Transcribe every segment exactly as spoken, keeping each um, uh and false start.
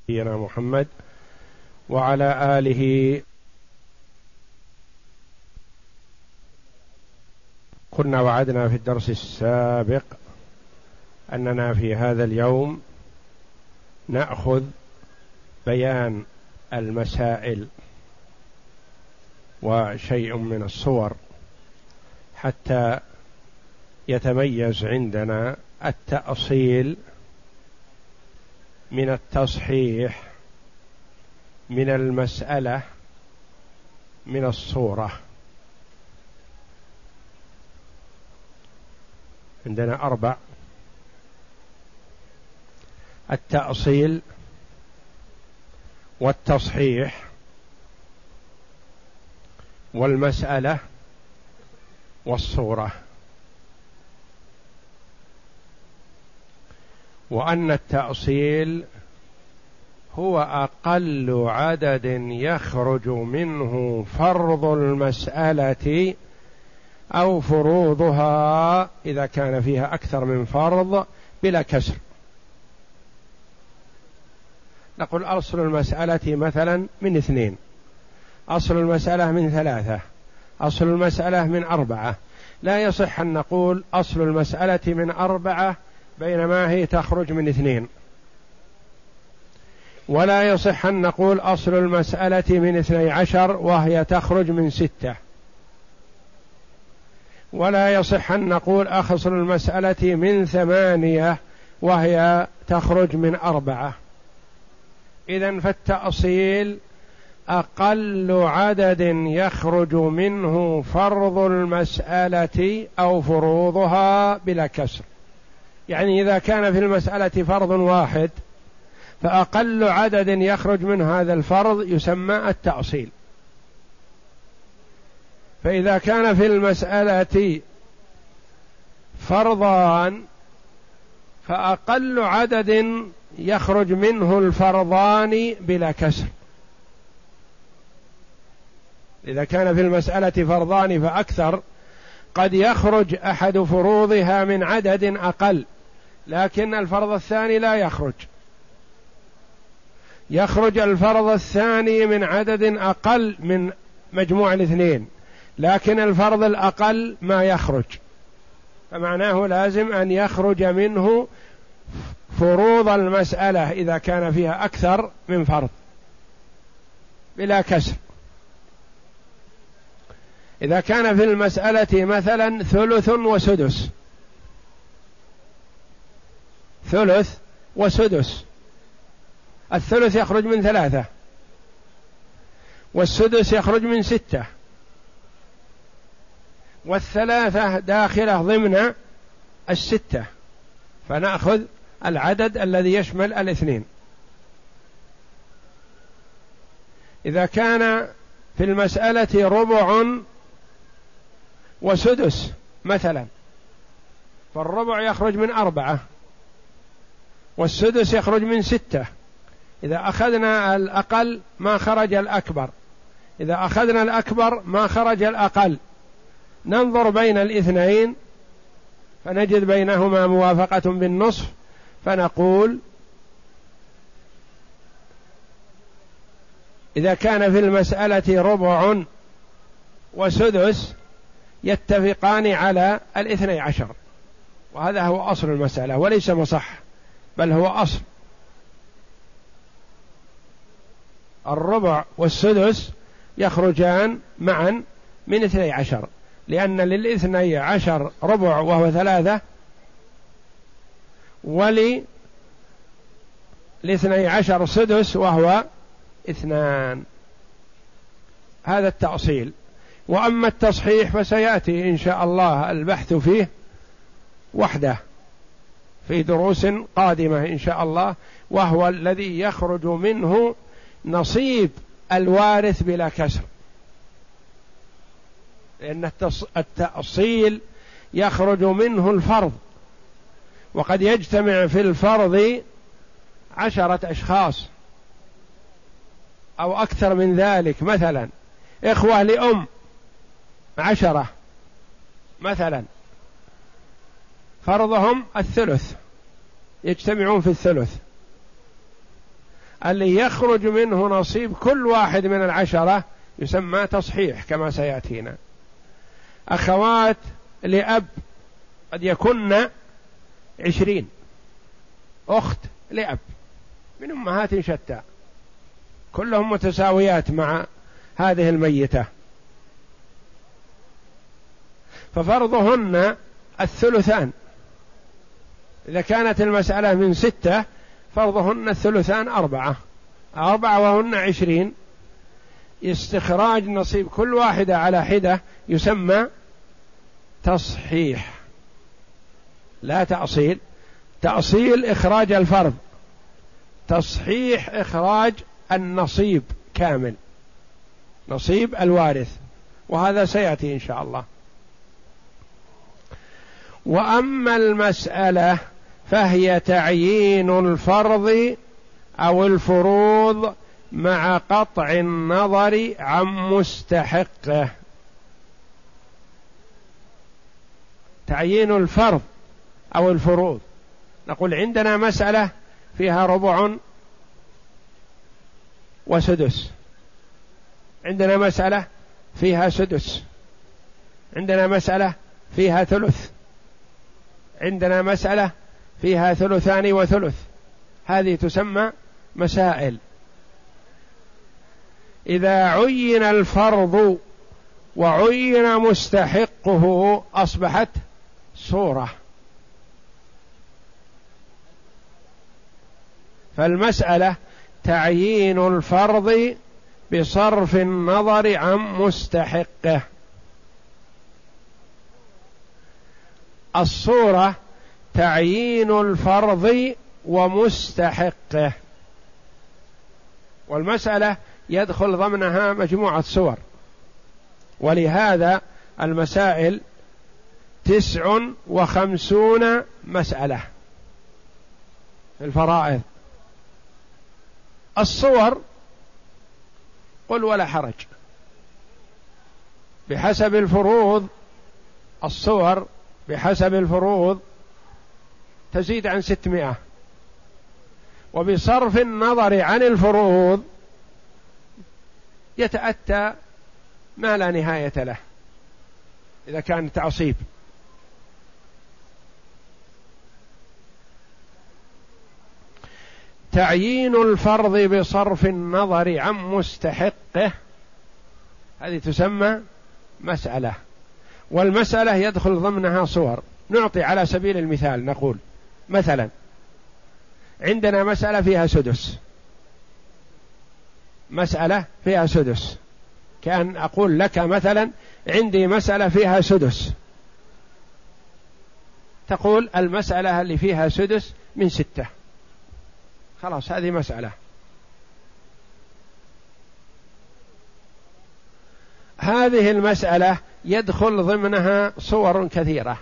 نبينا محمد وعلى آله. كنا وعدنا في الدرس السابق أننا في هذا اليوم نأخذ بيان المسائل وشيء من الصور حتى يتميز عندنا التأصيل من التصحيح من المسألة من الصورة. عندنا أربع: التأصيل والتصحيح والمسألة والصورة. وأن التأصيل هو أقل عدد يخرج منه فرض المسألة أو فروضها إذا كان فيها أكثر من فرض بلا كسر. نقول أصل المسألة مثلا من اثنين، أصل المسألة من ثلاثة، أصل المسألة من أربعة. لا يصح أن نقول أصل المسألة من أربعة بينما هي تخرج من اثنين، ولا يصح أن نقول أصل المسألة من اثني عشر وهي تخرج من ستة، ولا يصح أن نقول أصل المسألة من ثمانية وهي تخرج من أربعة. إذن فالتأصيل أقل عدد يخرج منه فرض المسألة أو فروضها بلا كسر. يعني إذا كان في المسألة فرض واحد فأقل عدد يخرج من هذا الفرض يسمى التأصيل. فإذا كان في المسألة فرضان فأقل عدد يخرج منه الفرضان بلا كسر. إذا كان في المسألة فرضان فأكثر قد يخرج أحد فروضها من عدد أقل، لكن الفرض الثاني لا يخرج. يخرج الفرض الثاني من عدد أقل من مجموع الاثنين، لكن الفرض الأقل ما يخرج، فمعناه لازم أن يخرج منه فروض المسألة إذا كان فيها أكثر من فرض بلا كسر. إذا كان في المسألة مثلا ثلث وسدس، ثلث وسدس، الثلث يخرج من ثلاثة والسدس يخرج من ستة، والثلاثة داخلة ضمن الستة، فنأخذ العدد الذي يشمل الاثنين. إذا كان في المسألة ربع وسدس مثلا، فالربع يخرج من أربعة والسدس يخرج من ستة. إذا أخذنا الأقل ما خرج الأكبر، إذا أخذنا الأكبر ما خرج الأقل. ننظر بين الاثنين فنجد بينهما موافقة بالنصف، فنقول إذا كان في المسألة ربع وسدس يتفقان على الاثني عشر، وهذا هو أصل المسألة وليس مصح، بل هو أصل. الربع والسدس يخرجان معا من اثني عشر، لأن للاثني عشر ربع وهو ثلاثة، وللاثني عشر سدس وهو اثنان. هذا التأصيل. وأما التصحيح فسيأتي إن شاء الله البحث فيه وحده في دروس قادمة إن شاء الله، وهو الذي يخرج منه نصيب الوارث بلا كسر، لأن التأصيل يخرج منه الفرض، وقد يجتمع في الفرض عشرة أشخاص أو أكثر من ذلك، مثلا إخوة لأم عشرة مثلا، فرضهم الثلث، يجتمعون في الثلث، اللي يخرج منه نصيب كل واحد من العشرة يسمى تصحيح كما سيأتينا. أخوات لأب قد يكن عشرين أخت لأب من أمهات شتى كلهم متساويات مع هذه الميتة، ففرضهن الثلثان. إذا كانت المسألة من ستة فرضهن الثلثان أربعة، أربعة وهن عشرين، استخراج نصيب كل واحدة على حدة يسمى تصحيح لا تأصيل. تأصيل إخراج الفرض، تصحيح إخراج النصيب كامل، نصيب الوارث، وهذا سيأتي إن شاء الله. وأما المسألة فهي تعيين الفرض أو الفروض مع قطع النظر عن مستحقه. تعيين الفرض أو الفروض، نقول عندنا مسألة فيها ربع وسدس، عندنا مسألة فيها سدس، عندنا مسألة فيها ثلث، عندنا مسألة فيها ثلثان وثلث. هذه تسمى مسائل. إذا عين الفرض وعين مستحقه أصبحت صورة. فالمسألة تعيين الفرض بصرف النظر عن مستحقه. الصورة تعيين الفرض ومستحقه، والمسألة يدخل ضمنها مجموعة صور، ولهذا المسائل تسع وخمسون مسألة في الفرائض. الصور قل ولا حرج، بحسب الفروض الصور بحسب الفروض تزيد عن ستمائة، وبصرف النظر عن الفروض يتأتى ما لا نهاية له إذا كان تعصيب. تعيين الفرض بصرف النظر عن مستحقه هذه تسمى مسألة، والمسألة يدخل ضمنها صور. نعطي على سبيل المثال، نقول مثلا عندنا مسألة فيها سدس، مسألة فيها سدس، كأن أقول لك مثلا عندي مسألة فيها سدس، تقول المسألة اللي فيها سدس من ستة، خلاص هذه مسألة. هذه المسألة يدخل ضمنها صور كثيرة.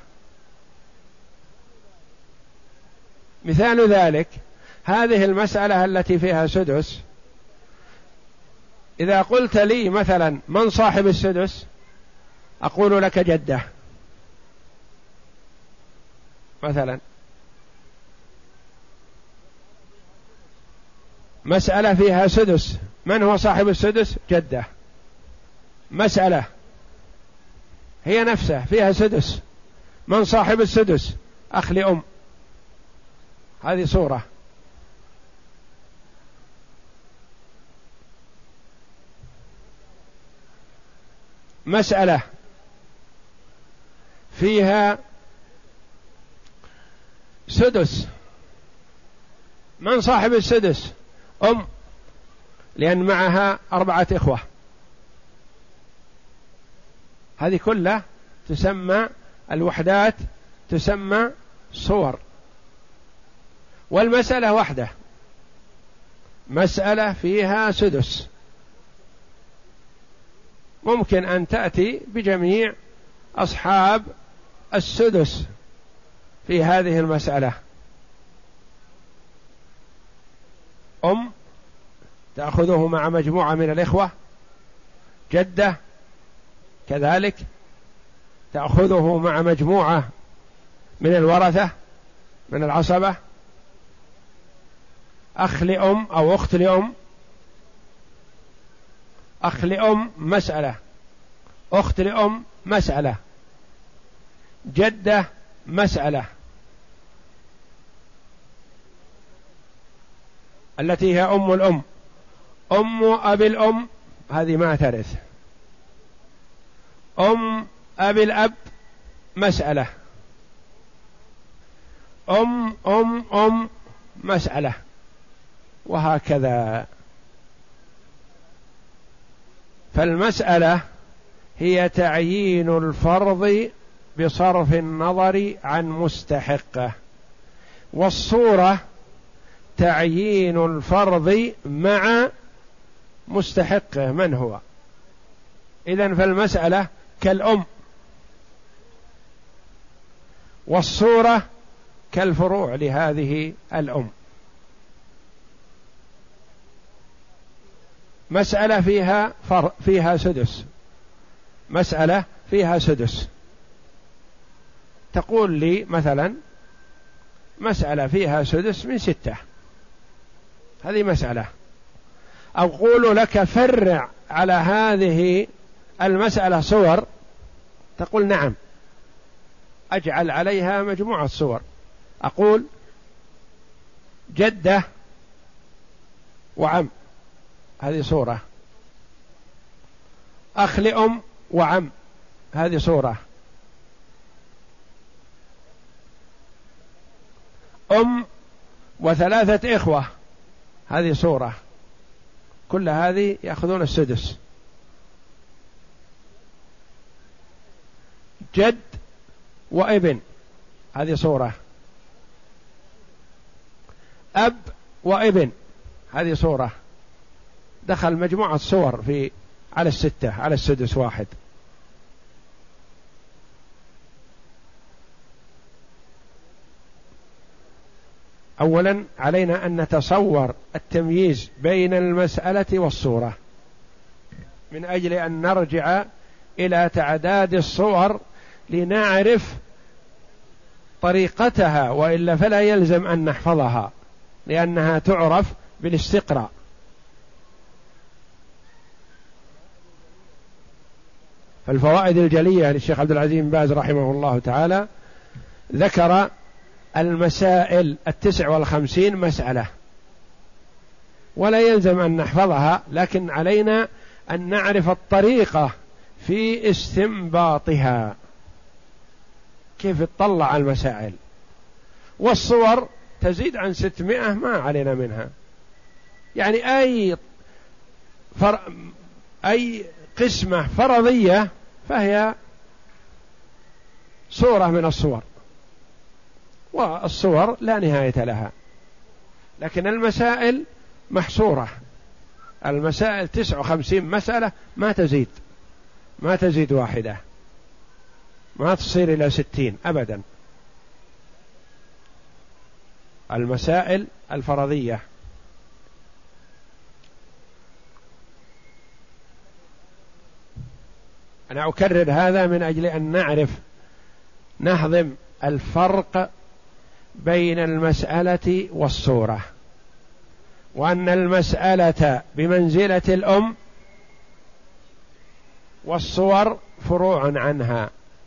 مثال ذلك هذه المسألة التي فيها سدس، إذا قلت لي مثلا من صاحب السدس أقول لك جدة مثلا. مسألة فيها سدس، من هو صاحب السدس؟ جدة. مسألة هي نفسها فيها سدس، من صاحب السدس؟ أخ لأم. هذه صورة. مسألة فيها سدس، من صاحب السدس؟ أم، لأن معها أربعة إخوة. هذه كلها تسمى الوحدات، تسمى صور. والمسألة وحده، مسألة فيها سدس، ممكن أن تأتي بجميع أصحاب السدس في هذه المسألة. أم تأخذه مع مجموعة من الإخوة، جدة كذلك تأخذه مع مجموعة من الورثة من العصبة، أخ لأم أو أخت لأم. أخ لأم مسألة، أخت لأم مسألة، جدة مسألة التي هي أم الأم. أم أبي الأم هذه ما ترث. أم أبي الأب مسألة. أم أم أم مسألة، وهكذا. فالمسألة هي تعيين الفرض بصرف النظر عن مستحقه، والصورة تعيين الفرض مع مستحقه من هو. إذن فالمسألة كالأم، والصورة كالفروع لهذه الأم. مسألة فيها فر فيها سدس، مسألة فيها سدس. تقول لي مثلا مسألة فيها سدس من ستة، هذه مسألة. أقول لك فرع على هذه المسألة صور، تقول نعم، أجعل عليها مجموعة صور. أقول جدة وعم، هذه صورة. أخ لأم وعم، هذه صورة. أم وثلاثة إخوة، هذه صورة. كل هذه يأخذون السدس. جد وابن، هذه صورة. أب وابن، هذه صورة. دخل مجموعة صور في على الستة، على السدس واحد. أولا علينا أن نتصور التمييز بين المسألة والصورة، من أجل أن نرجع إلى تعداد الصور لنعرف طريقتها، وإلا فلا يلزم أن نحفظها، لأنها تعرف بالاستقراء. فالفوائد الجلية للشيخ عبد العزيز بن باز رحمه الله تعالى ذكر المسائل التسع والخمسين مسألة، ولا يلزم أن نحفظها، لكن علينا أن نعرف الطريقة في استنباطها، كيف تطلع المسائل. والصور تزيد عن ستمائة ما علينا منها، يعني أي فر... أي قسمة فرضية فهي صورة من الصور، والصور لا نهاية لها. لكن المسائل محصورة، المسائل تسع وخمسين مسألة، ما تزيد ما تزيد واحدة، ما تصير إلى ستين أبدا. المسائل الفرضية. أنا أكرر هذا من أجل أن نعرف نهضم الفرق بين المسألة والصورة، وأن المسألة بمنزلة الأم، والصور فروع عنها.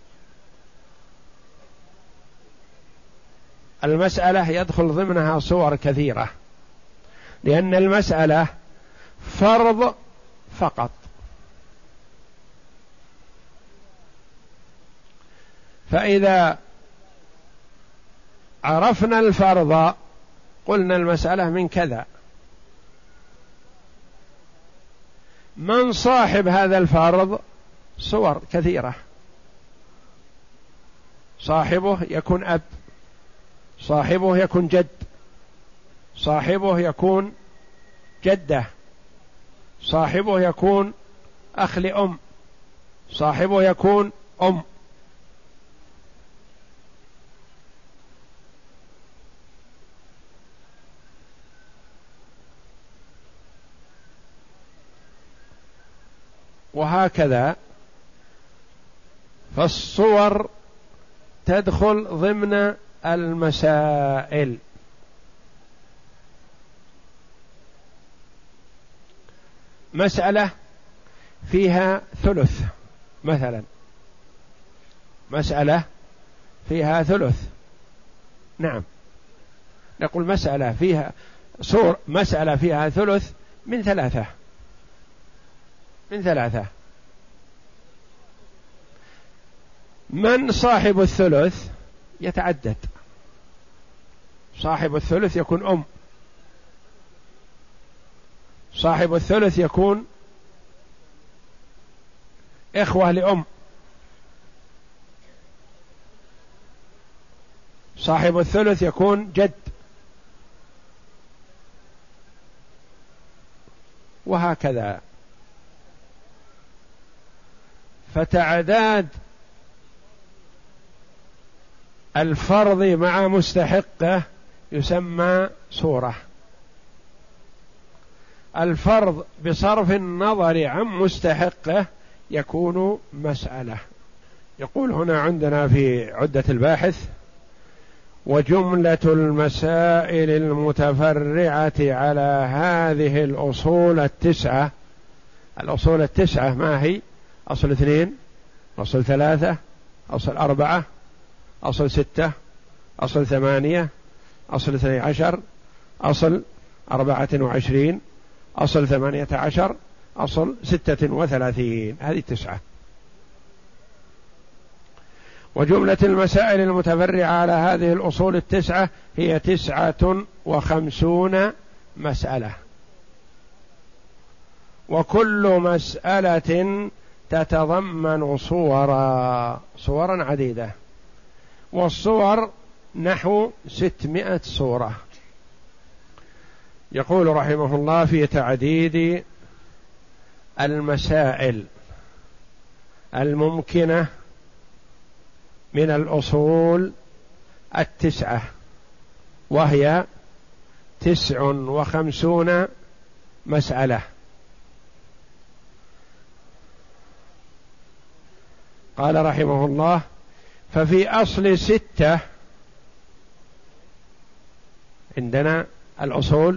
المسألة يدخل ضمنها صور كثيرة، لأن المسألة فرض فقط. فإذا عرفنا الفرض قلنا المسألة من كذا. من صاحب هذا الفرض؟ صور كثيرة. صاحبه يكون أب، صاحبه يكون جد، صاحبه يكون جدة، صاحبه يكون أخ لأم، صاحبه يكون أم. وهكذا. فالصور تدخل ضمن المسائل. مسألة فيها ثلث مثلا، مسألة فيها ثلث، نعم، نقول مسألة فيها صور، مسألة فيها ثلث من ثلاثة، من ثلاثة. من صاحب الثلث يتعدد، صاحب الثلث يكون أم، صاحب الثلث يكون إخوة لأم، صاحب الثلث يكون جد، وهكذا. فتعداد الفرض مع مستحقه يسمى صورة. الفرض بصرف النظر عن مستحقه يكون مسألة. يقول هنا عندنا في عدة الباحث: وجملة المسائل المتفرعة على هذه الأصول التسعة. الأصول التسعة ما هي؟ أصل اثنين، أصل ثلاثة، أصل أربعة، أصل ستة، أصل ثمانية، أصل اثني عشر، أصل أربعة وعشرين، أصل ثمانية عشر، أصل ستة وثلاثين. هذه تسعة. وجملة المسائل المتفرعة على هذه الأصول التسعة هي تسعة وخمسون مسألة، وكل مسألة تتضمن صورا صورا عديدة، والصور نحو ستمائة صورة. يقول رحمه الله: في تعديد المسائل الممكنة من الأصول التسعة، وهي تسع وخمسون مسألة. قال رحمه الله: ففي أصل ستة، عندنا الأصول،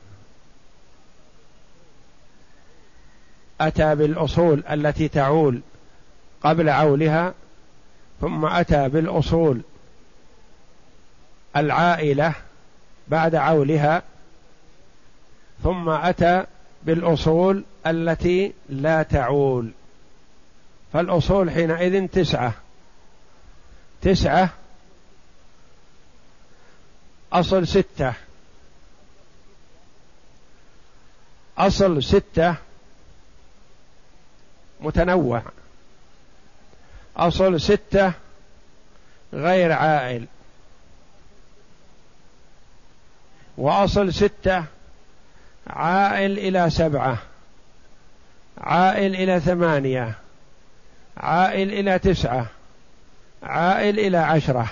أتى بالأصول التي تعول قبل عولها، ثم أتى بالأصول العائلة بعد عولها، ثم أتى بالأصول التي لا تعول. فالأصول حينئذ تسعة تسعة أصل ستة، أصل ستة متنوع، أصل ستة غير عائل، وأصل ستة عائل إلى سبعة، عائل إلى ثمانية، عائل إلى تسعة، عائل إلى عشرة،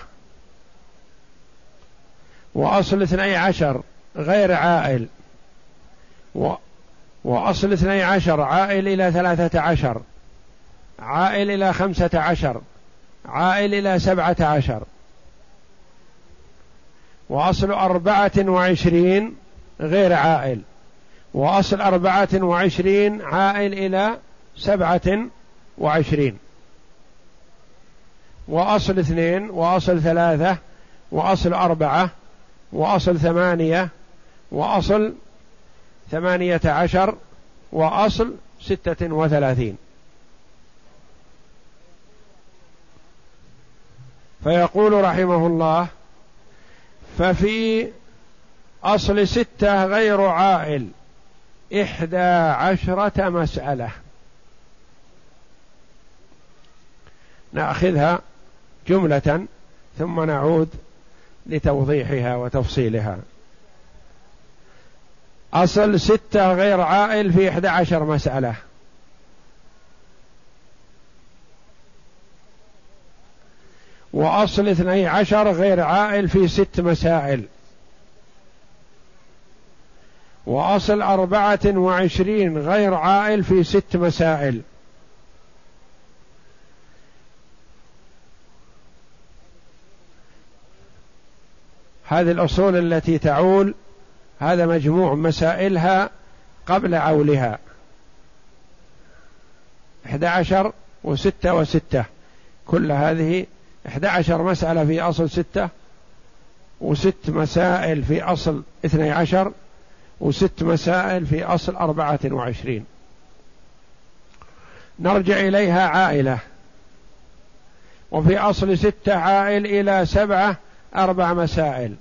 وأصل اثني عشر غير عائل، و... وأصل اثني عشر عائل إلى ثلاثة عشر، عائل إلى خمسة عشر، عائل إلى سبعة عشر، وأصل أربعة وعشرين غير عائل، وأصل أربعة وعشرين عائل إلى سبعة وعشرين، وأصل اثنين، وأصل ثلاثة، وأصل أربعة، وأصل ثمانية، وأصل ثمانية عشر، وأصل ستة وثلاثين. فيقول رحمه الله: ففي أصل ستة غير عائل إحدى عشرة مسألة. نأخذها جملة ثم نعود لتوضيحها وتفصيلها. أصل ستة غير عائل في إحدى عشر مسألة، وأصل اثني عشر غير عائل في ست مسائل، وأصل أربعة وعشرين غير عائل في ست مسائل، هذه الأصول التي تعول، هذا مجموع مسائلها قبل عولها، إحدى عشر وستة وستة، كل هذه إحدى عشر مسألة في أصل ستة، وست مسائل في أصل اثني عشر، وست مسائل في أصل أربعة وعشرين. نرجع إليها عائلة، وفي أصل ستة عائل إلى سبعة أربع مسائل،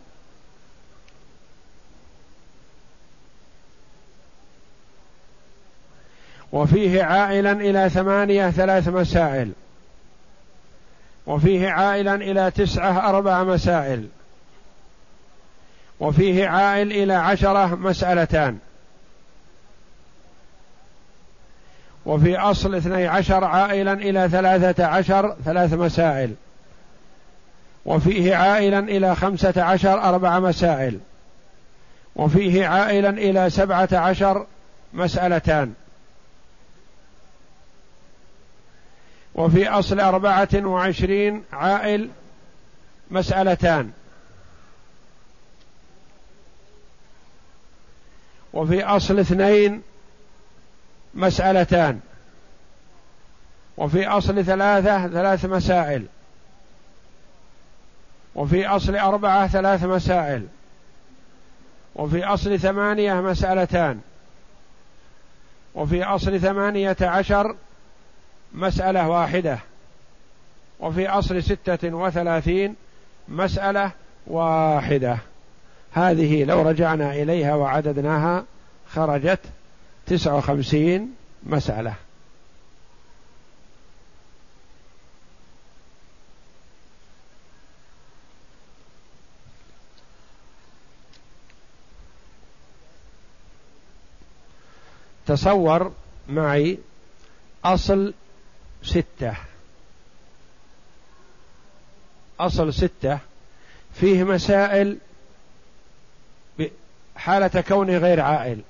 وفيه عائلا إلى ثمانية ثلاث مسائل، وفيه عائلا إلى تسعة أربع مسائل، وفيه عائل إلى عشرة مسألتان، وفي أصل اثني عشر عائلا إلى ثلاثة عشر ثلاث مسائل، وفيه عائلا إلى خمسة عشر أربع مسائل، وفيه عائلا إلى سبعة عشر مسألتان، وفي أصل أربعة وعشرين عائل مسألتان، وفي أصل اثنين مسألتان، وفي أصل ثلاثة ثلاث مسائل، وفي أصل أربعة ثلاث مسائل، وفي أصل ثمانية مسألتان، وفي أصل ثمانية عشر مسألة واحدة، وفي أصل ستة وثلاثين مسألة واحدة. هذه لو رجعنا إليها وعددناها خرجت تسعة وخمسين مسألة. تصور معي أصل ستة، أصل ستة فيه مسائل حالة كونه غير عائل،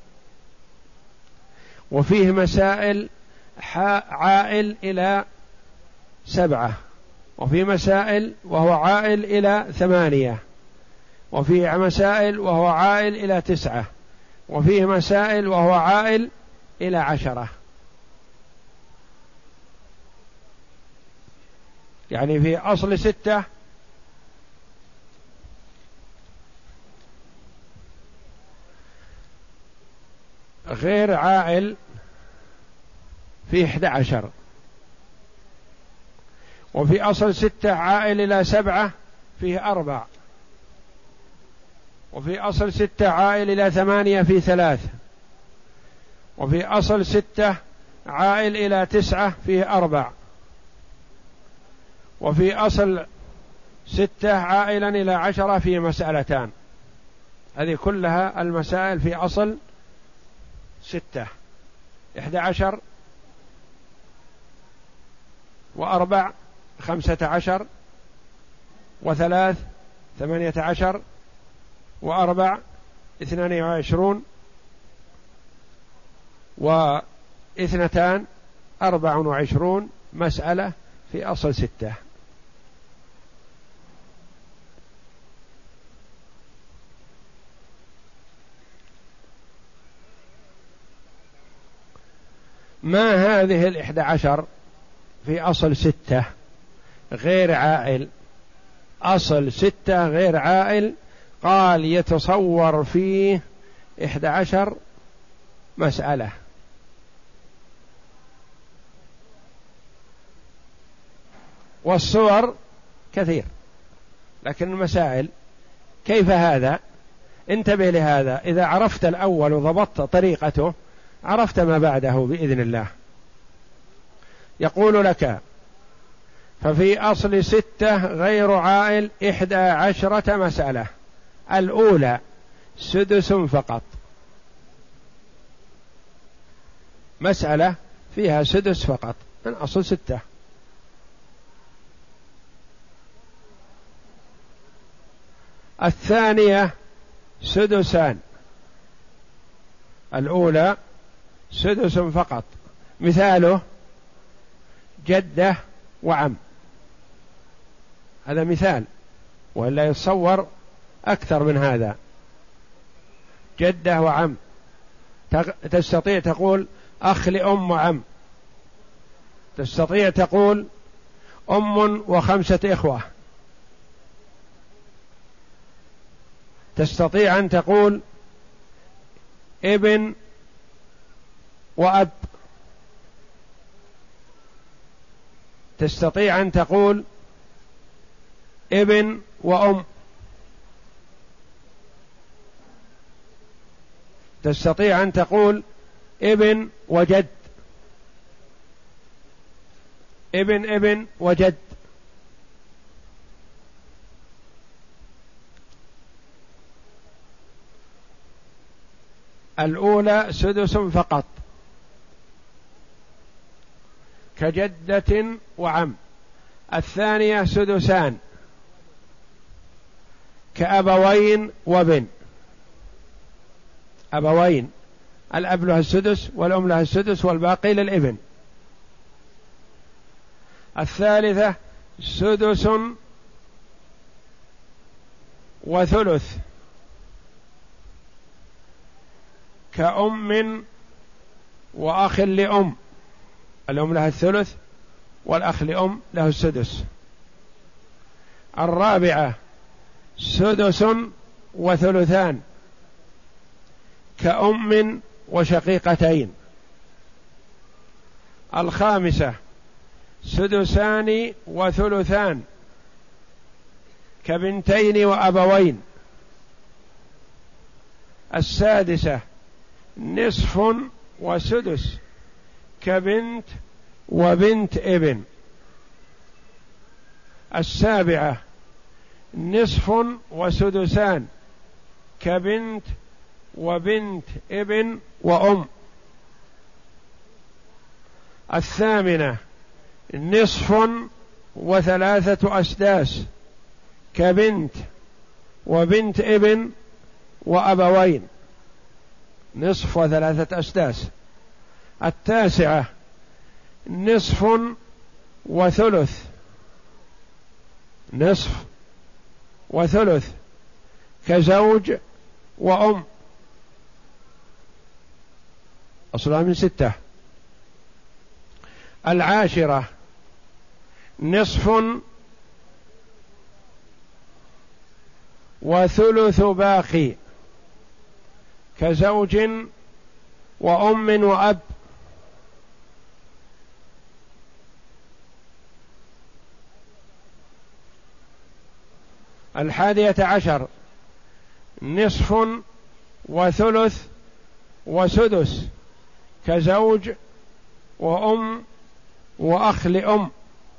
وفيه مسائل عائل إلى سبعة، وفيه مسائل وهو عائل إلى ثمانية، وفيه مسائل وهو عائل إلى تسعة، وفيه مسائل وهو عائل إلى عشرة. يعني في أصل ستة غير عائل في إحدى عشر، وفي أصل ستة عائل إلى سبعة فيه أربع، وفي أصل ستة عائل إلى ثمانية في ثلاث، وفي أصل ستة عائل إلى تسعة فيه أربع، وفي أصل ستة عائلا إلى عشرة فيه مسألتان. هذه كلها المسائل في أصل ستة، إحدى عشر وأربع خمسة عشر، وثلاث ثمانية عشر، وأربع اثنان وعشرون، واثنتان أربع وعشرون مسألة في أصل ستة. ما هذه الإحدى عشر في أصل ستة غير عائل؟ أصل ستة غير عائل قال يتصور فيه إحدى عشر مسألة، والصور كثير، لكن المسائل كيف هذا؟ انتبه لهذا، إذا عرفت الأول وضبطت طريقته عرفت ما بعده بإذن الله. يقول لك: ففي أصل ستة غير عائل إحدى عشرة مسألة. الأولى سدس فقط، مسألة فيها سدس فقط من أصل ستة. الثانية سدسان، الأولى سدس فقط، مثاله جدة وعم، هذا مثال، وإلا يتصور أكثر من هذا. جدة وعم، تستطيع تقول أخ لأم وعم، تستطيع تقول أم وخمسة إخوة، تستطيع أن تقول ابن وأب، تستطيع أن تقول ابن وأم، تستطيع أن تقول ابن وجد، ابن ابن وجد. الأولى سدس فقط كجدة وعم، الثانية سدسان كأبوين وبن، أبوين الأب له السدس والأم لها السدس والباقي للابن. الثالثة سدس وثلث كأم وأخ لأم، الأم لها الثلث والأخ لأم له السدس. الرابعة سدس وثلثان كأم وشقيقتين. الخامسة سدسان وثلثان كبنتين وأبوين. السادسة نصف وسدس كبنت وبنت ابن. السابعة نصف وسدسان كبنت وبنت ابن وأم. الثامنة نصف وثلاثة أسداس كبنت وبنت ابن وأبوين، نصف وثلاثة أسداس. التاسعة نصف وثلث، نصف وثلث كزوج وأم، أصلها من ستة. العاشرة نصف وثلث باقي كزوج وأم وأب. الحادية عشر نصف وثلث وسدس كزوج وأم وأخ لأم.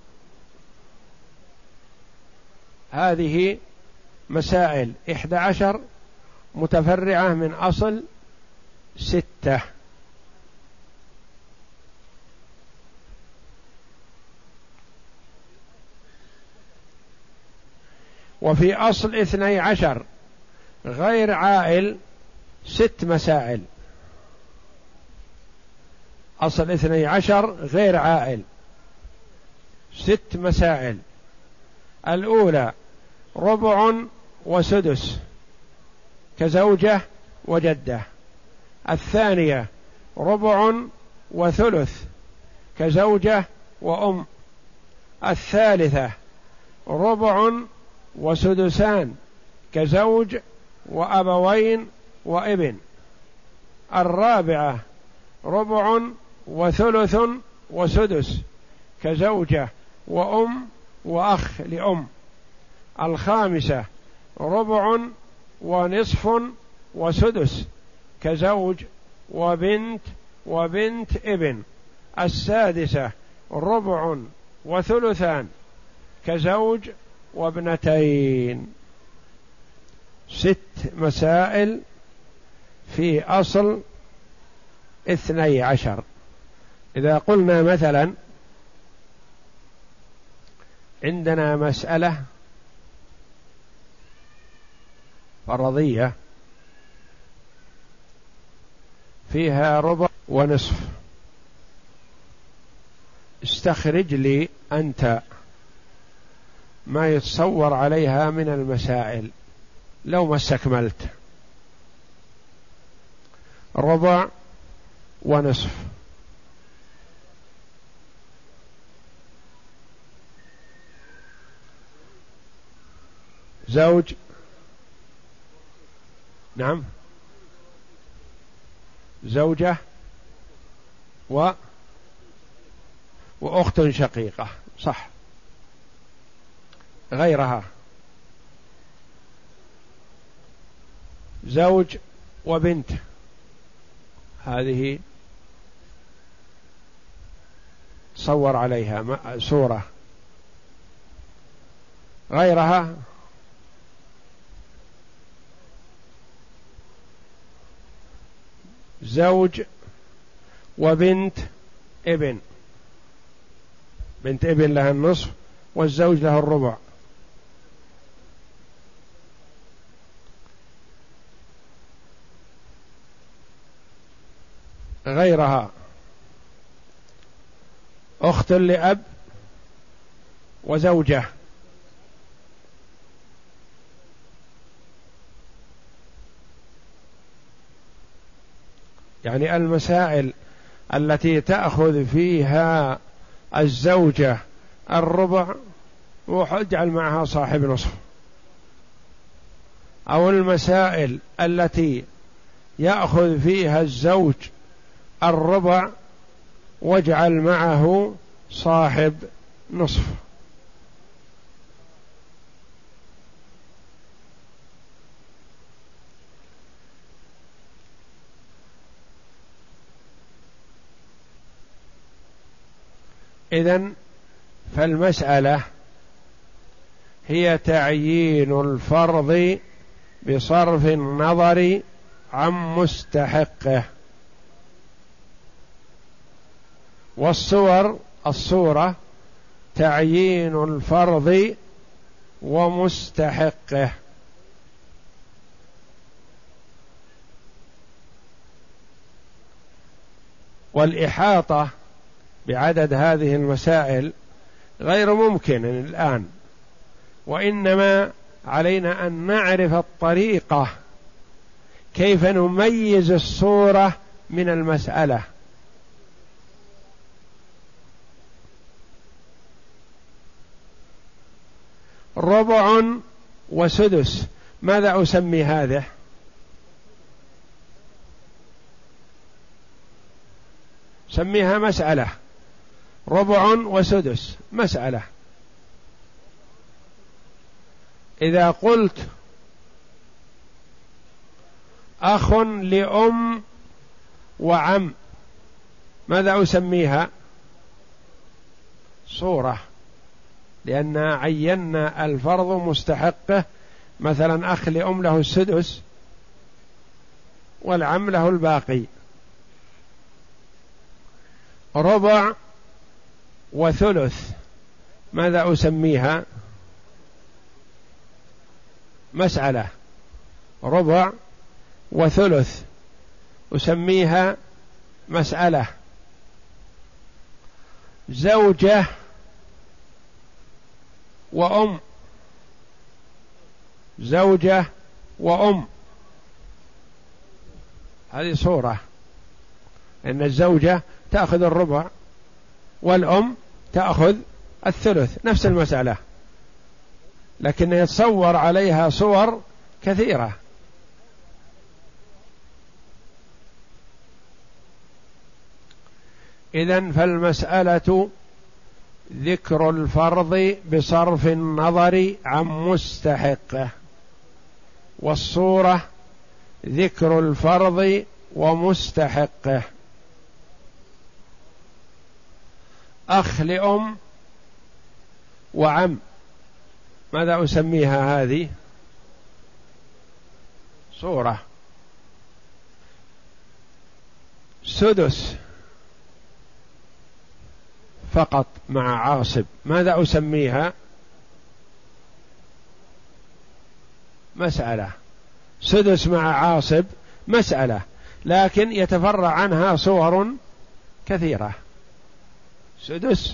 هذه مسائل إحدى عشر متفرعة من أصل ستة. وفي أصل اثني عشر غير عائل ست مسائل. أصل اثني عشر غير عائل ست مسائل. الأولى ربع وسدس كزوجة وجدة. الثانية ربع وثلث كزوجة وأم. الثالثة ربع وسدسان كزوج وأبوين وابن. الرابعة ربع وثلث وسدس كزوجة وأم وأخ لأم. الخامسة ربع ونصف وسدس كزوج وبنت وبنت ابن. السادسة ربع وثلثان كزوج وابنتين. ست مسائل في أصل اثني عشر. إذا قلنا مثلا عندنا مسألة فرضية فيها ربع ونصف، استخرج لي أنت ما يتصور عليها من المسائل لو ما استكملت. ربع ونصف زوج، نعم، زوجة و وأخت شقيقة، صح. غيرها زوج وبنت، هذه تصور عليها صورة. غيرها زوج وبنت ابن، بنت ابن لها النصف والزوج له الربع. غيرها أخت لأب وزوجة، يعني المسائل التي تأخذ فيها الزوجة الربع ويجعل معها صاحب نصف، أو المسائل التي يأخذ فيها الزوج الربع واجعل معه صاحب نصف. إذن فالمسألة هي تعيين الفرض بصرف النظر عن مستحقه، والصور الصورة تعيين الفرض ومستحقه. والإحاطة بعدد هذه المسائل غير ممكن الآن، وإنما علينا أن نعرف الطريقة كيف نميز الصورة من المسألة. ربع وسدس، ماذا أسمي هذا؟ سميها مسألة. ربع وسدس مسألة. إذا قلت أخ لأم وعم، ماذا أسميها؟ صورة، لأن عينا الفرض مستحقه، مثلا أخ لأم له السدس والعم له الباقي. ربع وثلث، ماذا أسميها؟ مسألة. ربع وثلث أسميها مسألة. زوجة وأم، زوجة وأم، هذه صورة، إن الزوجة تأخذ الربع والأم تأخذ الثلث، نفس المسألة، لكن يتصور عليها صور كثيرة. إذن فالمسألة ذكر الفرض بصرف النظر عن مستحقه، والصورة ذكر الفرض ومستحقه. أخ لأم وعم، ماذا أسميها هذه؟ صورة. سدس فقط مع عاصب، ماذا أسميها؟ مسألة. سدس مع عاصب مسألة، لكن يتفرع عنها صور كثيرة. سدس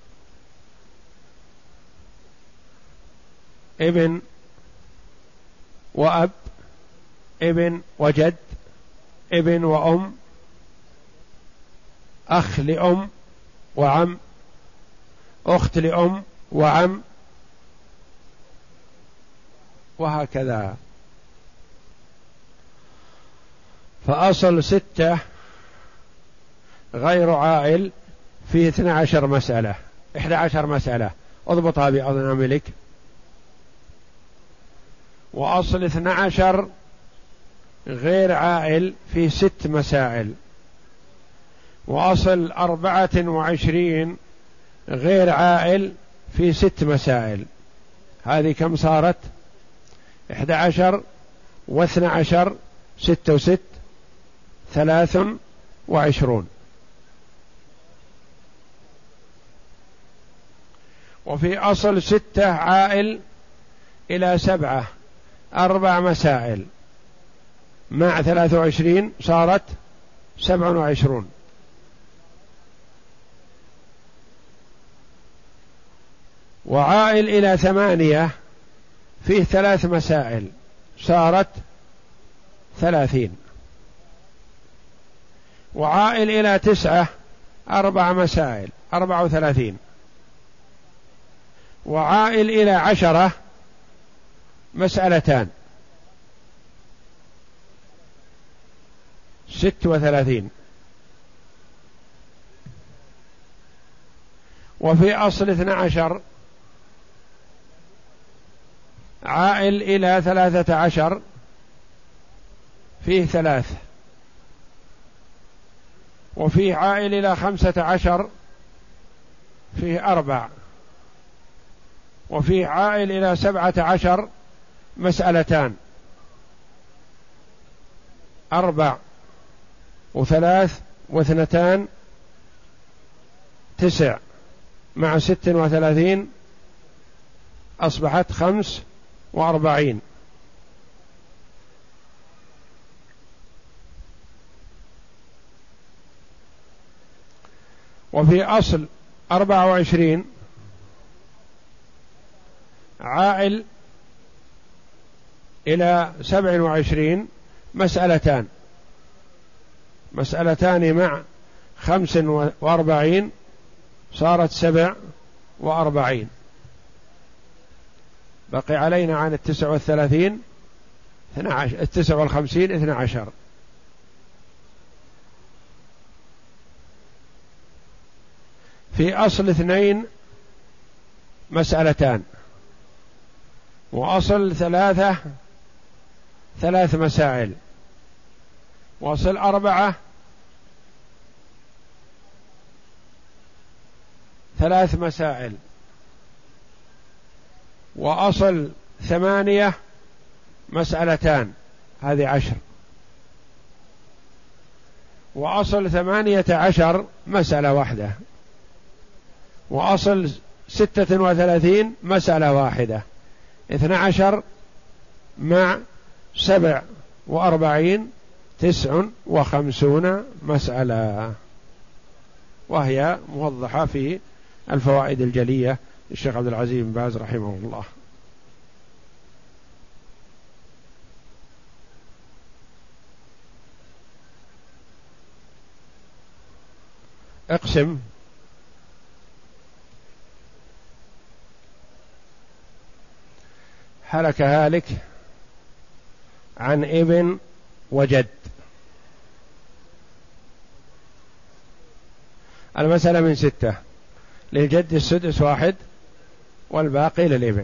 ابن وأب، ابن وجد، ابن وأم، أخ لأم وعم، أخت لأم وعم، وهكذا. فأصل ستة غير عائل فيه اثنى عشر مسألة، إحدى عشر مسألة، اضبطها بأناملك. وأصل اثنى عشر غير عائل فيه ست مسائل. وأصل أربعة وعشرين غير عائل في ست مسائل. هذه كم صارت؟ إحدى عشر واثنى عشر، ست وست، ثلاث وعشرون. وفي أصل ستة عائل إلى سبعة، أربع مسائل مع ثلاث وعشرين صارت سبع وعشرون. وعائل إلى ثمانية فيه ثلاث مسائل صارت ثلاثين. وعائل إلى تسعة أربع مسائل، أربع وثلاثين. وعائل إلى عشرة مسألتان، ست وثلاثين. وفي أصل اثنى عشر عائل إلى ثلاثة عشر فيه ثلاث. وفيه عائل إلى خمسة عشر فيه أربع. وفيه عائل إلى سبعة عشر مسألتان، أربع وثلاث واثنتان، تسع مع ست وثلاثين أصبحت خمس وأربعين. وفي أصل أربعة وعشرين عائل إلى سبع وعشرين مسألتان، مسألتان مع خمس وأربعين صارت سبع وأربعين. بقي علينا عن التسع والثلاثين التسع والخمسين اثنى عشر. في أصل اثنين مسألتان. وأصل ثلاثة ثلاث مسائل. وأصل أربعة ثلاث مسائل. وأصل ثمانية مسألتان، هذه عشر. وأصل ثمانية عشر مسألة واحدة. وأصل ستة وثلاثين مسألة واحدة. اثنى عشر مع سبع وأربعين تسع وخمسون مسألة، وهي موضحة في الفوائد الجلية للشيخ عبد العزيز بن باز رحمه الله. اقسم. هلك هالك عن ابن وجد. المسألة من ستة، للجد السدس واحد والباقي للابن.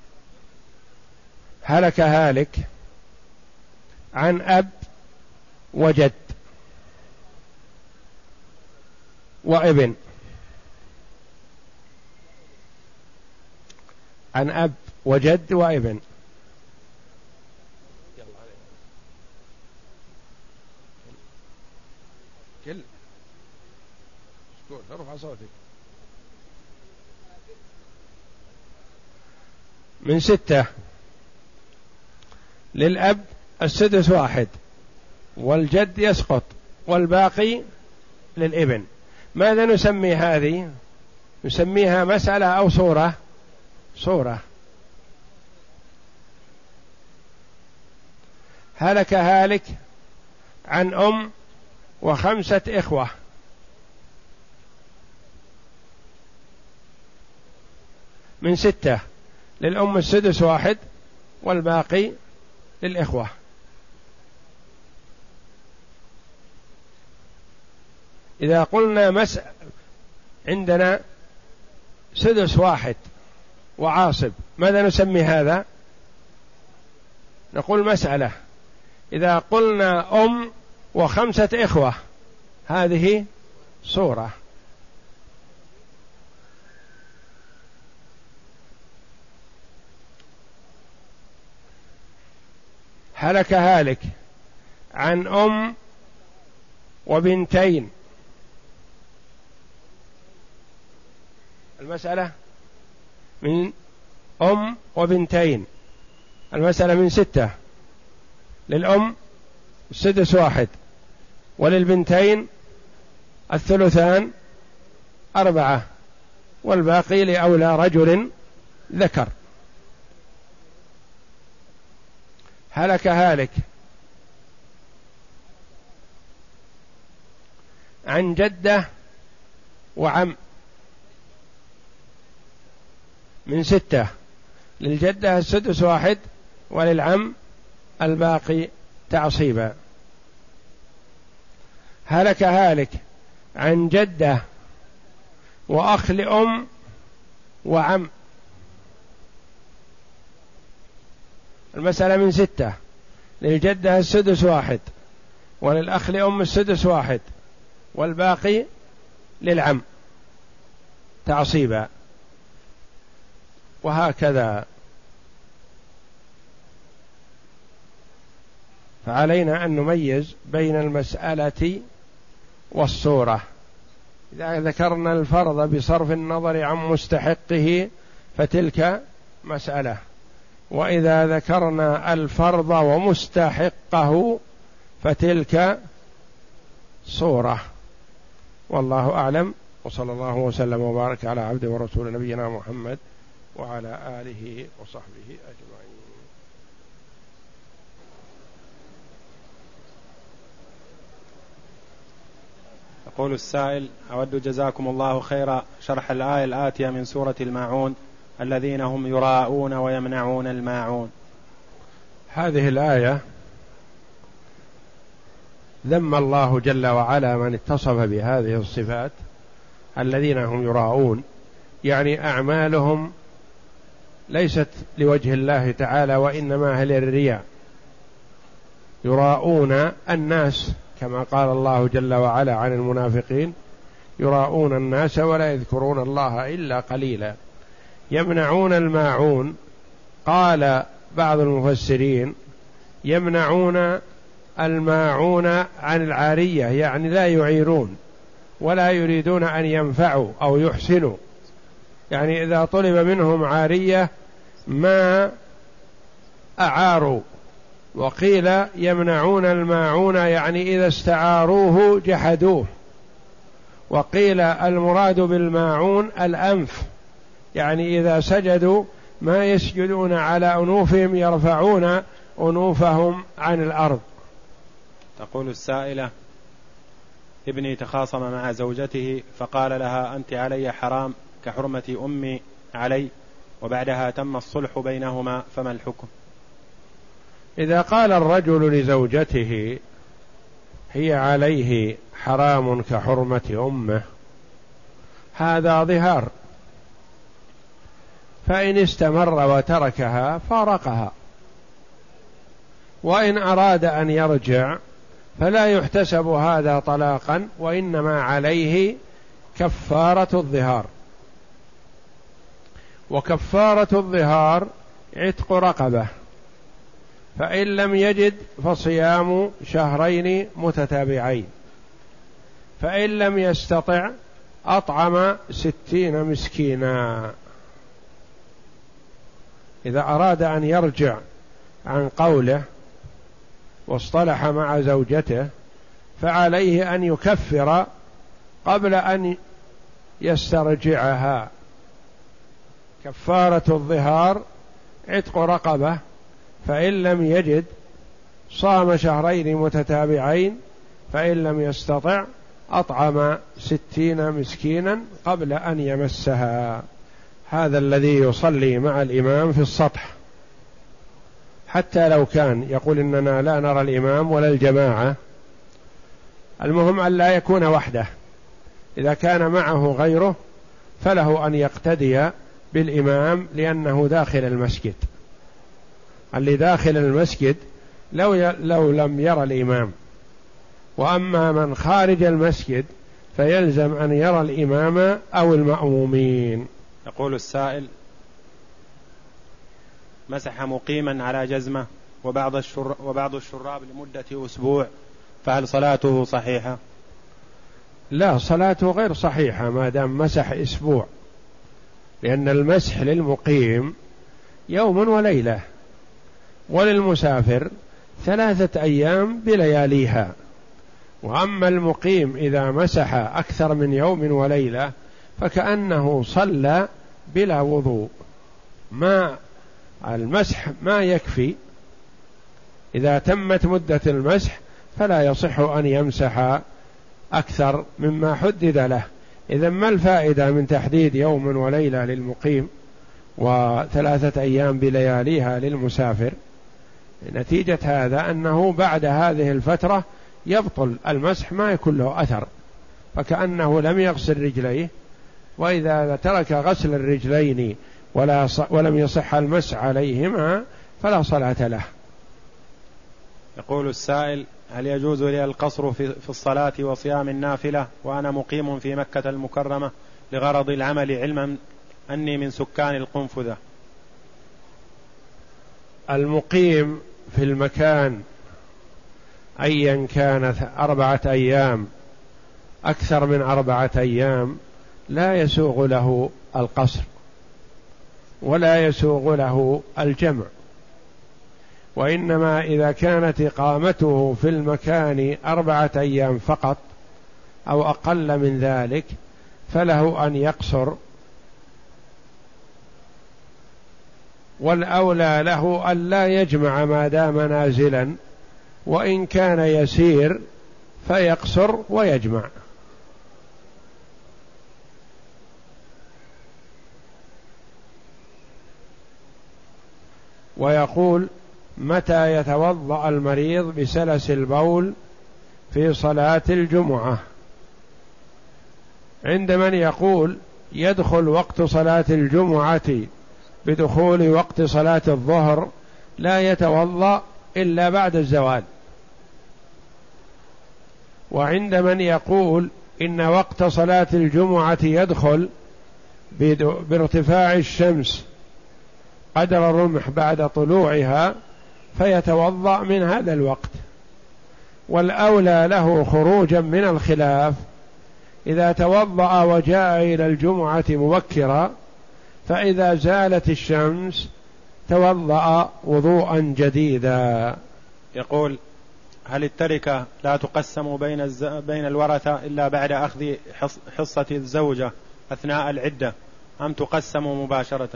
هلك هالك عن أب وجد وابن. عن أب وجد وابن. كل اسكت، ارفع صوتك. من ستة، للأب السدس واحد والجد يسقط والباقي للابن. ماذا نسمي هذه؟ نسميها مسألة أو صورة؟ صورة. هلك هالك عن أم وخمسة إخوة. من ستة، للأم السدس واحد والباقي للإخوة. إذا قلنا مس عندنا سدس واحد وعاصب، ماذا نسمي هذا؟ نقول مسألة. إذا قلنا أم وخمسة إخوة، هذه صورة. هلك هالك عن أم وبنتين، المسألة من أم وبنتين، المسألة من ستة، للأم السدس واحد، وللبنتين الثلثان أربعة، والباقي لأولى رجل ذكر. هلك هالك عن جدة وعم، من ستة، للجدة السدس واحد وللعم الباقي تعصيبا. هلك هالك عن جدة وأخ لأم وعم، المسألة من ستة، للجدة السدس واحد وللأخ لأم السدس واحد والباقي للعم تعصيبا، وهكذا. فعلينا أن نميز بين المسألة والصورة. إذا ذكرنا الفرض بصرف النظر عن مستحقه فتلك مسألة، وإذا ذكرنا الفرض ومستحقه فتلك صورة. والله أعلم، وصلى الله وسلم وبارك على عبده ورسول نبينا محمد وعلى آله وصحبه أجمعين. يقول السائل: أود جزاكم الله خيرا شرح الآية الآتية من سورة الماعون: الذين هم يراءون ويمنعون الماعون. هذه الآية ذم الله جل وعلا من اتصف بهذه الصفات، الذين هم يراءون، يعني أعمالهم ليست لوجه الله تعالى وإنما هي للرياء، يراءون الناس، كما قال الله جل وعلا عن المنافقين: يراءون الناس ولا يذكرون الله إلا قليلا. يمنعون الماعون، قال بعض المفسرين: يمنعون الماعون عن العارية، يعني لا يعيرون ولا يريدون أن ينفعوا أو يحسنوا، يعني إذا طلب منهم عارية ما أعاروا. وقيل يمنعون الماعون يعني إذا استعاروه جحدوه. وقيل المراد بالماعون الأنف، يعني إذا سجدوا ما يسجدون على أنوفهم، يرفعون أنوفهم عن الأرض. تقول السائلة: ابني تخاصم مع زوجته فقال لها: أنت علي حرام كحرمة أمي علي، وبعدها تم الصلح بينهما، فما الحكم؟ إذا قال الرجل لزوجته هي عليه حرام كحرمة أمه، هذا ظهار، فإن استمر وتركها فارقها، وإن أراد أن يرجع فلا يحتسب هذا طلاقا، وإنما عليه كفارة الظهار. وكفارة الظهار عتق رقبة، فإن لم يجد فصيام شهرين متتابعين، فإن لم يستطع أطعم ستين مسكينا. إذا أراد أن يرجع عن قوله واصطلح مع زوجته فعليه أن يكفر قبل أن يسترجعها. كفارة الظهار عتق رقبة، فإن لم يجد صام شهرين متتابعين، فإن لم يستطع أطعم ستين مسكينا قبل أن يمسها. هذا الذي يصلي مع الإمام في السطح، حتى لو كان يقول إننا لا نرى الإمام ولا الجماعة، المهم أن لا يكون وحده، إذا كان معه غيره فله أن يقتدي بالإمام لأنه داخل المسجد. اللي داخل المسجد لو, ي... لو لم يرى الإمام، وأما من خارج المسجد فيلزم أن يرى الإمام أو المأمومين. يقول السائل: مسح مقيما على جزمة وبعض, الشر... وبعض الشراب لمدة أسبوع، فهل صلاته صحيحة؟ لا، صلاته غير صحيحة ما دام مسح أسبوع، لأن المسح للمقيم يوم وليلة، وللمسافر ثلاثة أيام بلياليها. وأما المقيم إذا مسح أكثر من يوم وليلة فكأنه صلى بلا وضوء. ما المسح ما يكفي، إذا تمت مدة المسح فلا يصح أن يمسح أكثر مما حدد له. إذن ما الفائدة من تحديد يوم وليلة للمقيم وثلاثة أيام بلياليها للمسافر؟ نتيجة هذا أنه بعد هذه الفترة يبطل المسح، ما يكون له أثر، فكأنه لم يغسل رجليه. وإذا ترك غسل الرجلين ولا ولم يصح المسح عليهما فلا صلاة له. يقول السائل: هل يجوز لي القصر في الصلاة وصيام النافلة وأنا مقيم في مكة المكرمة لغرض العمل، علما أني من سكان القنفذة؟ المقيم في المكان أيا كانت أربعة أيام أكثر من أربعة أيام لا يسوغ له القصر ولا يسوغ له الجمع، وإنما إذا كانت إقامته في المكان أربعة أيام فقط أو أقل من ذلك فله أن يقصر، والأولى له أن لا يجمع ما دام نازلا، وإن كان يسير فيقصر ويجمع. ويقول: متى يتوضأ المريض بسلس البول في صلاة الجمعة؟ عند من يقول يدخل وقت صلاة الجمعة بدخول وقت صلاة الظهر لا يتوضأ إلا بعد الزوال. وعند من يقول إن وقت صلاة الجمعة يدخل بارتفاع الشمس قدر الرمح بعد طلوعها فيتوضأ من هذا الوقت. والأولى له خروجا من الخلاف إذا توضأ وجاء إلى الجمعة مبكرا، فإذا زالت الشمس توضأ وضوءا جديدا. يقول: هل التركة لا تقسم بين الز... بين الورثة إلا بعد أخذ حص... حصة الزوجة أثناء العدة، أم تقسم مباشرة؟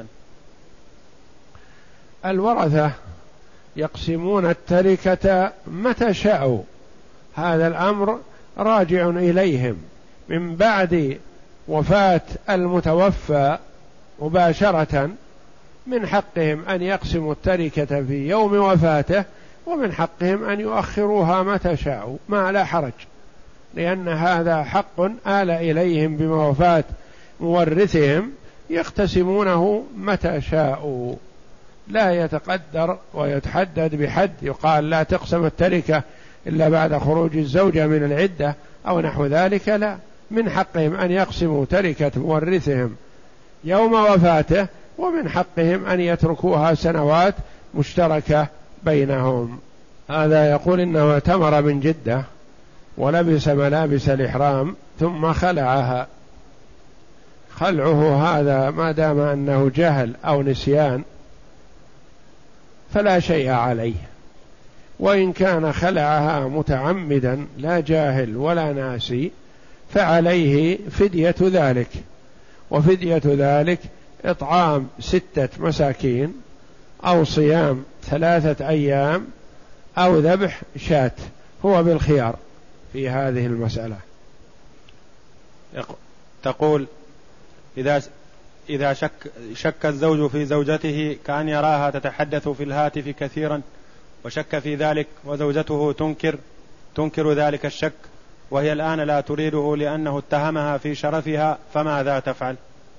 الورثة يقسمون التركة متى شاءوا، هذا الأمر راجع إليهم من بعد وفاة المتوفى مباشرة. من حقهم أن يقسموا التركة في يوم وفاته، ومن حقهم أن يؤخروها متى شاءوا، ما لا حرج، لأن هذا حق آل إليهم بوفاة مورثهم، يقتسمونه متى شاءوا، لا يتقدر ويتحدد بحد يقال لا تقسم التركة إلا بعد خروج الزوجة من العدة أو نحو ذلك. لا، من حقهم أن يقسموا تركة مورثهم يوم وفاته، ومن حقهم أن يتركوها سنوات مشتركة بينهم. هذا يقول إنه اعتمر من جدة ولبس ملابس الإحرام ثم خلعها. خلعه هذا ما دام أنه جهل أو نسيان فلا شيء عليه، وإن كان خلعها متعمدا لا جاهل ولا ناسي فعليه فدية ذلك، وفدية ذلك إطعام ستة مساكين أو صيام ثلاثة أيام أو ذبح شاة، هو بالخيار في هذه المسألة. تقول: إذا إذا شك, شك الزوج في زوجته كأن يراها تتحدث في الهاتف كثيرا وشك في ذلك وزوجته تنكر تنكر ذلك الشك وهي الآن لا تريده لأنه اتهمها في شرفها، فماذا تفعل؟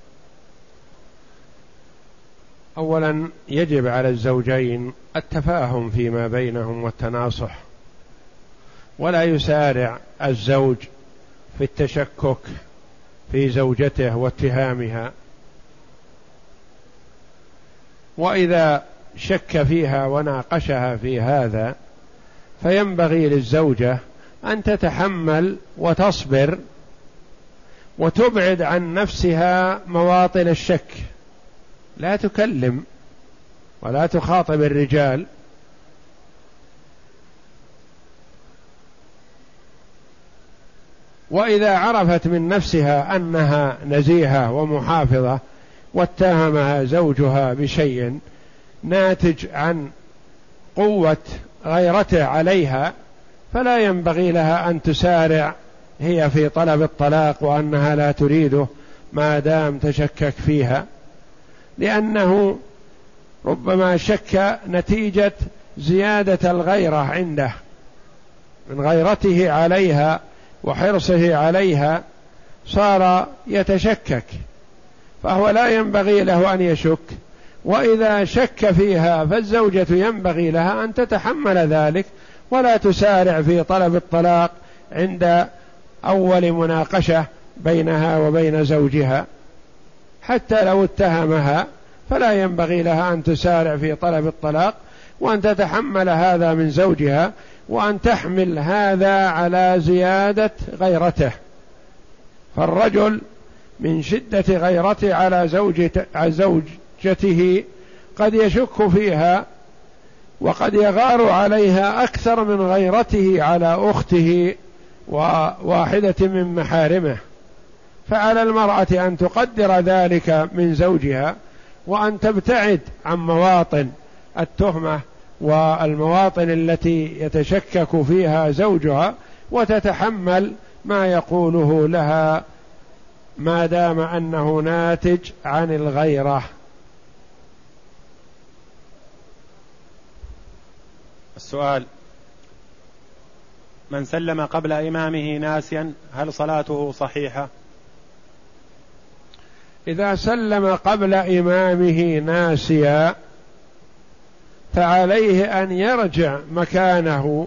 أولا يجب على الزوجين التفاهم فيما بينهم والتناصح، ولا يسارع الزوج في التشكك في زوجته واتهامها، وإذا شك فيها وناقشها في هذا فينبغي للزوجة أن تتحمل وتصبر وتبعد عن نفسها مواطن الشك، لا تكلم ولا تخاطب الرجال، وإذا عرفت من نفسها أنها نزيهة ومحافظة واتهمها زوجها بشيء ناتج عن قوة غيرته عليها فلا ينبغي لها أن تسارع هي في طلب الطلاق وأنها لا تريده ما دام تشكك فيها، لأنه ربما شك نتيجة زيادة الغيرة عنده من غيرته عليها وحرصه عليها صار يتشكك، فهو لا ينبغي له أن يشك. وإذا شك فيها فالزوجة ينبغي لها أن تتحمل ذلك ولا تسارع في طلب الطلاق عند أول مناقشة بينها وبين زوجها، حتى لو اتهمها فلا ينبغي لها أن تسارع في طلب الطلاق، وأن تتحمل هذا من زوجها، وأن تحمل هذا على زيادة غيرته. فالرجل من شدة غيرته على زوجته قد يشك فيها وقد يغار عليها أكثر من غيرته على أخته وواحدة من محارمه، فعلى المرأة أن تقدر ذلك من زوجها وأن تبتعد عن مواطن التهمة والمواطن التي يتشكك فيها زوجها، وتتحمل ما يقوله لها ما دام أنه ناتج عن الغيرة. السؤال: من سلم قبل إمامه ناسيا هل صلاته صحيحة؟ إذا سلم قبل إمامه ناسيا فعليه أن يرجع مكانه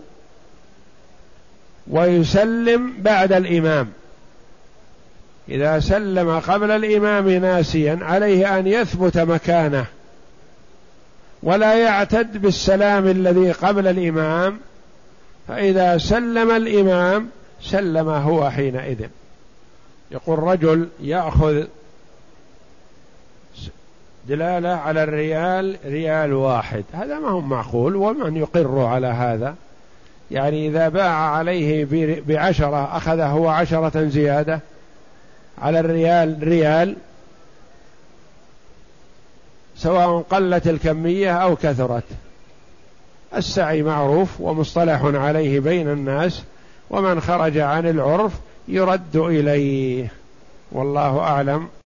ويسلم بعد الإمام. إذا سلم قبل الإمام ناسيا عليه أن يثبت مكانه ولا يعتد بالسلام الذي قبل الإمام، فإذا سلم الإمام سلم هو حينئذ. يقول رجل يأخذ دلالة على الريال ريال واحد، هذا ما هو معقول، ومن يقر على هذا؟ يعني إذا باع عليه بعشرة أخذ هو عشرة زيادة على الريال ريال، سواء قلت الكمية أو كثرت. السعي معروف ومصطلح عليه بين الناس، ومن خرج عن العرف يرد إليه، والله أعلم.